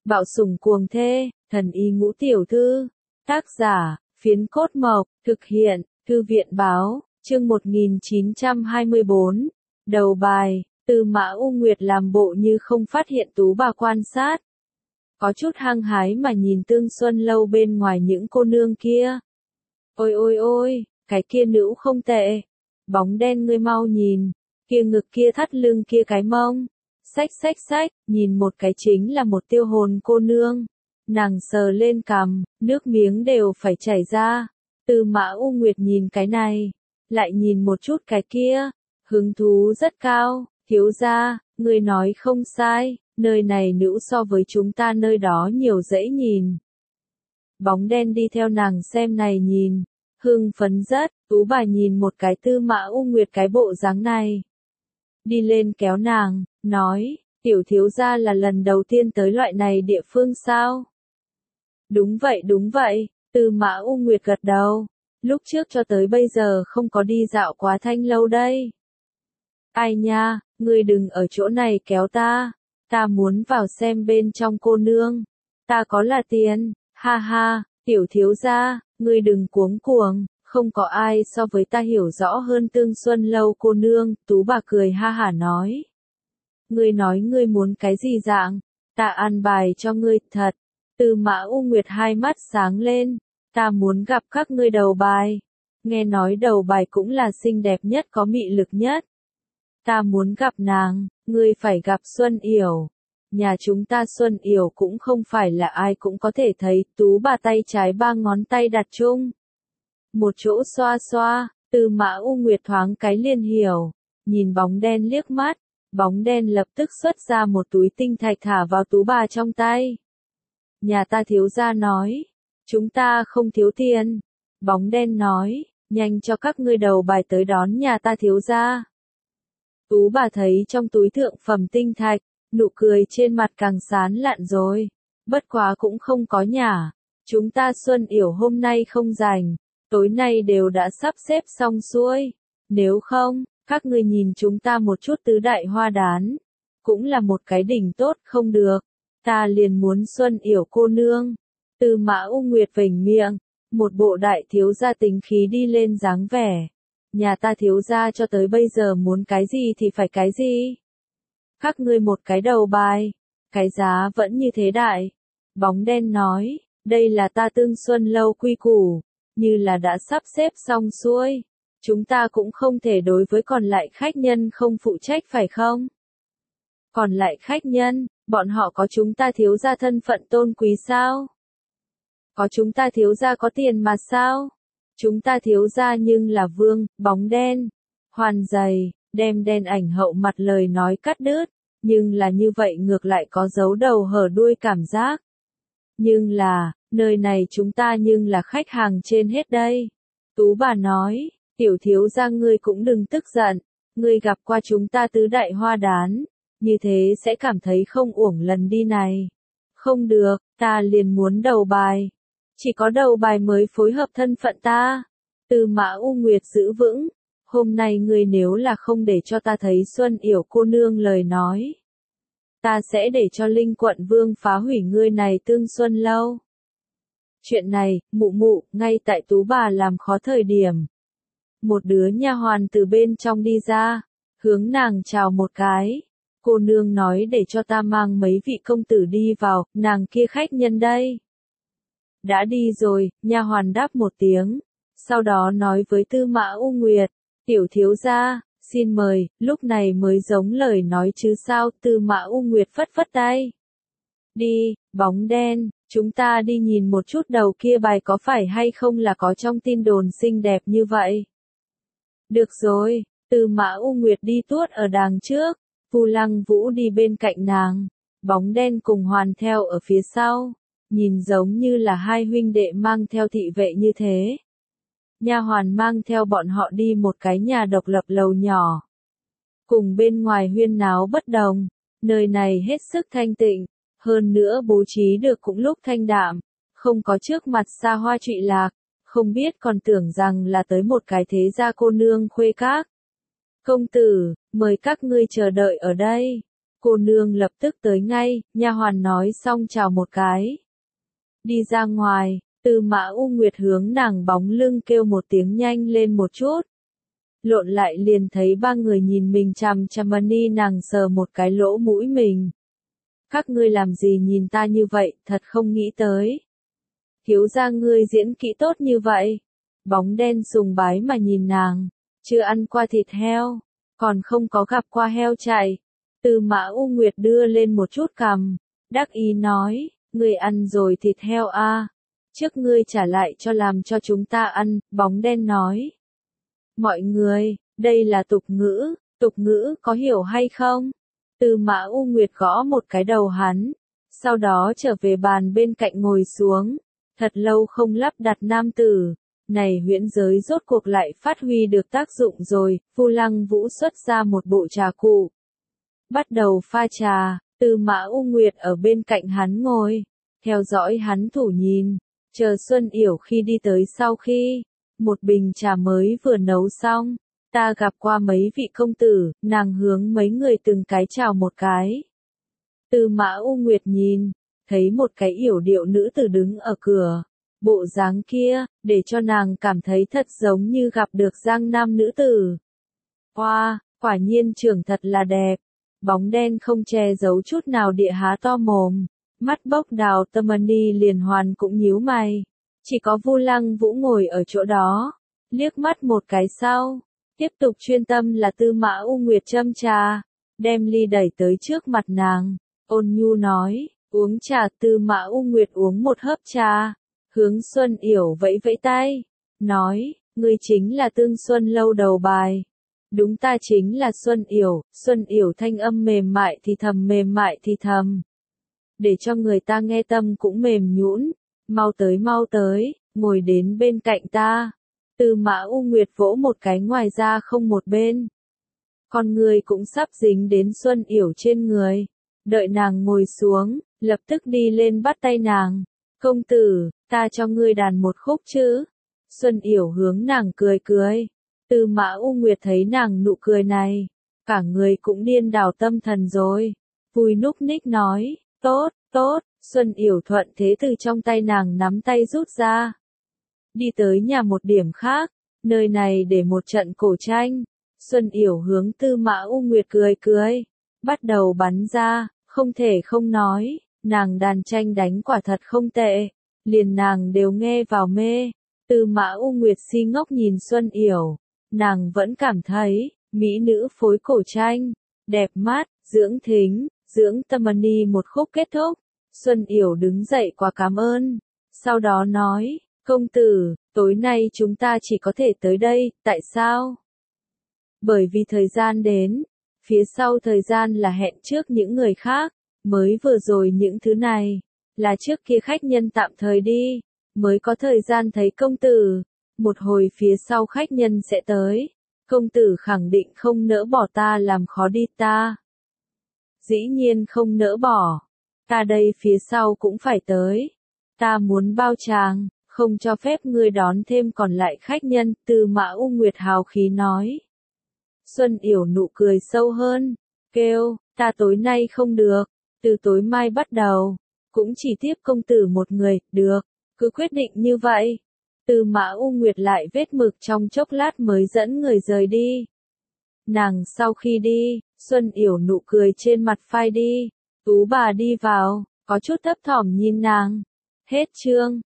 Bạo sủng cuồng thê, thần y ngũ tiểu thư. Tác giả, Phiến Cốt Mộc, thực hiện, Thư viện báo, chương 1924. Đầu bài, Tư Mã U Nguyệt làm bộ như không phát hiện Tú bà quan sát. Có chút hăng hái mà nhìn Tương Xuân Lâu bên ngoài những cô nương kia. Ôi ôi ôi, cái kia nữ không tệ. Bóng đen ngươi mau nhìn, kia ngực kia thắt lưng kia cái mông. Xách xách xách, nhìn một cái chính là một tiêu hồn cô nương. Nàng sờ lên cằm, nước miếng đều phải chảy ra. Tư Mã U Nguyệt nhìn cái này, lại nhìn một chút cái kia, hứng thú rất cao. Thiếu gia, ngươi nói không sai, nơi này nữ so với chúng ta nơi đó nhiều dễ nhìn. Bóng đen đi theo nàng xem này nhìn, hưng phấn rất. Tú bà nhìn một cái Tư Mã U Nguyệt cái bộ dáng này, đi lên kéo nàng, nói, tiểu thiếu gia là lần đầu tiên tới loại này địa phương sao? Đúng vậy, Tư Mã U Nguyệt gật đầu, lúc trước cho tới bây giờ không có đi dạo quá Thanh Lâu đây. Ai nha, ngươi đừng ở chỗ này kéo ta muốn vào xem bên trong cô nương, ta có là tiền, ha ha, tiểu thiếu gia, ngươi đừng cuống cuồng. Không có ai so với ta hiểu rõ hơn Tương Xuân Lâu cô nương, Tú bà cười ha hả nói. Ngươi nói ngươi muốn cái gì dạng, ta an bài cho ngươi, thật. Tư Mã U Nguyệt hai mắt sáng lên, ta muốn gặp các ngươi đầu bài. Nghe nói đầu bài cũng là xinh đẹp nhất có mị lực nhất. Ta muốn gặp nàng, ngươi phải gặp Xuân Yểu. Nhà chúng ta Xuân Yểu cũng không phải là ai cũng có thể thấy, Tú bà tay trái ba ngón tay đặt chung. Một chỗ xoa xoa, Tư Mã U Nguyệt thoáng cái liền hiểu, nhìn bóng đen liếc mắt, bóng đen lập tức xuất ra một túi tinh thạch thả vào Tú bà trong tay. Nhà ta thiếu gia nói, chúng ta không thiếu tiền. Bóng đen nói, nhanh cho các ngươi đầu bài tới đón nhà ta thiếu gia. Tú bà thấy trong túi thượng phẩm tinh thạch, nụ cười trên mặt càng sán lạn rồi. Bất quá cũng không có nhả, chúng ta Xuân Yểu hôm nay không rảnh. Tối nay đều đã sắp xếp xong xuôi. Nếu không, các ngươi nhìn chúng ta một chút tứ đại hoa đán. Cũng là một cái đỉnh tốt không được. Ta liền muốn Xuân Yểu cô nương. Tư Mã U Nguyệt vểnh miệng. Một bộ đại thiếu gia tính khí đi lên dáng vẻ. Nhà ta thiếu gia cho tới bây giờ muốn cái gì thì phải cái gì. Các ngươi một cái đầu bài. Cái giá vẫn như thế đại. Bóng đen nói, đây là ta Tương Xuân Lâu quy củ. Như là đã sắp xếp xong xuôi, chúng ta cũng không thể đối với còn lại khách nhân không phụ trách phải không? Còn lại khách nhân, bọn họ có chúng ta thiếu gia thân phận tôn quý sao? Có chúng ta thiếu gia có tiền mà sao? Chúng ta thiếu gia nhưng là vương, bóng đen, hoàn dày, đem đen ảnh hậu mặt lời nói cắt đứt, nhưng là như vậy ngược lại có dấu đầu hở đuôi cảm giác. Nhưng là, nơi này chúng ta nhưng là khách hàng trên hết đây. Tú bà nói, tiểu thiếu gia ngươi cũng đừng tức giận, ngươi gặp qua chúng ta tứ đại hoa đán, như thế sẽ cảm thấy không uổng lần đi này. Không được, ta liền muốn đầu bài. Chỉ có đầu bài mới phối hợp thân phận ta. Tư Mã U Nguyệt giữ vững, hôm nay ngươi nếu là không để cho ta thấy Xuân Yểu cô nương lời nói. Ta sẽ để cho Linh Quận Vương phá hủy ngươi này Tương Xuân Lâu. Chuyện này, mụ, ngay tại Tú bà làm khó thời điểm. Một đứa nha hoàn từ bên trong đi ra, hướng nàng chào một cái. Cô nương nói để cho ta mang mấy vị công tử đi vào, nàng kia khách nhân đây. Đã đi rồi, nha hoàn đáp một tiếng. Sau đó nói với Tư Mã U Nguyệt, tiểu thiếu gia, xin mời, lúc này mới giống lời nói chứ sao. Tư Mã U Nguyệt phất phất tay. Đi, bóng đen, chúng ta đi nhìn một chút đầu kia bài có phải hay không là có trong tin đồn xinh đẹp như vậy. Được rồi, Tư Mã U Nguyệt đi tuốt ở đằng trước, Vu Lăng Vũ đi bên cạnh nàng, bóng đen cùng hoàn theo ở phía sau, nhìn giống như là hai huynh đệ mang theo thị vệ như thế. Nha hoàn mang theo bọn họ đi một cái nhà độc lập lầu nhỏ. Cùng bên ngoài huyên náo bất đồng, nơi này hết sức thanh tịnh. Hơn nữa bố trí được cũng lúc thanh đạm, không có trước mặt xa hoa trụy lạc, không biết còn tưởng rằng là tới một cái thế gia cô nương khuê các. Công tử, mời các ngươi chờ đợi ở đây. Cô nương lập tức tới ngay, nha hoàn nói xong chào một cái. Đi ra ngoài, Tư Mã U Nguyệt hướng nàng bóng lưng kêu một tiếng nhanh lên một chút. Lộn lại liền thấy ba người nhìn mình chằm chằm ni nàng sờ một cái lỗ mũi mình. Các ngươi làm gì nhìn ta như vậy, thật không nghĩ tới. Thiếu gia ngươi diễn kỹ tốt như vậy. Bóng đen sùng bái mà nhìn nàng, chưa ăn qua thịt heo, còn không có gặp qua heo chạy. Tư Mã U Nguyệt đưa lên một chút cằm, đắc ý nói, ngươi ăn rồi thịt heo a, trước ngươi trả lại cho làm cho chúng ta ăn, bóng đen nói. Mọi người, đây là tục ngữ có hiểu hay không? Tư Mã U Nguyệt gõ một cái đầu hắn, sau đó trở về bàn bên cạnh ngồi xuống, thật lâu không lắp đặt nam tử. Này huyễn giới rốt cuộc lại phát huy được tác dụng rồi, Vu Lăng Vũ xuất ra một bộ trà cụ. Bắt đầu pha trà, Tư Mã U Nguyệt ở bên cạnh hắn ngồi, theo dõi hắn thủ nhìn, chờ Xuân Yểu khi đi tới sau khi, một bình trà mới vừa nấu xong, ta gặp qua mấy vị công tử, nàng hướng mấy người từng cái chào một cái. Tư Mã U Nguyệt nhìn, thấy một cái yểu điệu nữ tử đứng ở cửa. Bộ dáng kia, để cho nàng cảm thấy thật giống như gặp được giang nam nữ tử. Hoa, quả nhiên trưởng thật là đẹp. Bóng đen không che giấu chút nào địa há to mồm. Mắt bốc đào Tamani liền hoàn cũng nhíu mày. Chỉ có Vu Lăng Vũ ngồi ở chỗ đó. Liếc mắt một cái sau. Tiếp tục chuyên tâm là Tư Mã U Nguyệt châm trà. Đem ly đẩy tới trước mặt nàng. Ôn nhu nói, uống trà. Tư Mã U Nguyệt uống một hớp trà. Hướng Xuân Yểu vẫy vẫy tay, nói, ngươi chính là Tương Xuân lâu đầu bài. Đúng ta chính là Xuân Yểu thanh âm mềm mại thì thầm. Để cho người ta nghe tâm cũng mềm nhũn, mau tới, ngồi đến bên cạnh ta. Tư Mã U Nguyệt vỗ một cái ngoài ra không một bên. Con người cũng sắp dính đến Xuân Yểu trên người. Đợi nàng ngồi xuống, lập tức đi lên bắt tay nàng. Công tử, ta cho ngươi đàn một khúc chứ. Xuân Yểu hướng nàng cười. Tư Mã U Nguyệt thấy nàng nụ cười này, cả người cũng điên đảo tâm thần rồi. Vui núc ních nói, tốt. Xuân Yểu thuận thế từ trong tay nàng nắm tay rút ra. Đi tới nhà một điểm khác, nơi này để một trận cổ tranh. Xuân Yểu hướng Tư Mã U Nguyệt cười. Bắt đầu bắn ra, không thể không nói. Nàng đàn tranh đánh quả thật không tệ, liền nàng đều nghe vào mê. Tư Mã U Nguyệt si ngốc nhìn Xuân Yểu, nàng vẫn cảm thấy, mỹ nữ phối cổ tranh, đẹp mắt, dưỡng thính, dưỡng tâm ni một khúc kết thúc. Xuân Yểu đứng dậy quá cảm ơn, sau đó nói, công tử, tối nay chúng ta chỉ có thể tới đây, tại sao? Bởi vì thời gian đến, phía sau thời gian là hẹn trước những người khác. Mới vừa rồi những thứ này, là trước kia khách nhân tạm thời đi, mới có thời gian thấy công tử. Một hồi phía sau khách nhân sẽ tới, công tử khẳng định không nỡ bỏ ta làm khó đi ta. Dĩ nhiên không nỡ bỏ, ta đây phía sau cũng phải tới. Ta muốn bao tràng, không cho phép ngươi đón thêm còn lại khách nhân, Tư Mã U Nguyệt hào khí nói. Xuân Yểu nụ cười sâu hơn, kêu, ta tối nay không được. Từ tối mai bắt đầu, cũng chỉ tiếp công tử một người, được, cứ quyết định như vậy. Tư Mã U Nguyệt lại vết mực trong chốc lát mới dẫn người rời đi. Nàng sau khi đi, Xuân Yểu nụ cười trên mặt phai đi, Tú bà đi vào, có chút thấp thỏm nhìn nàng. Hết chương.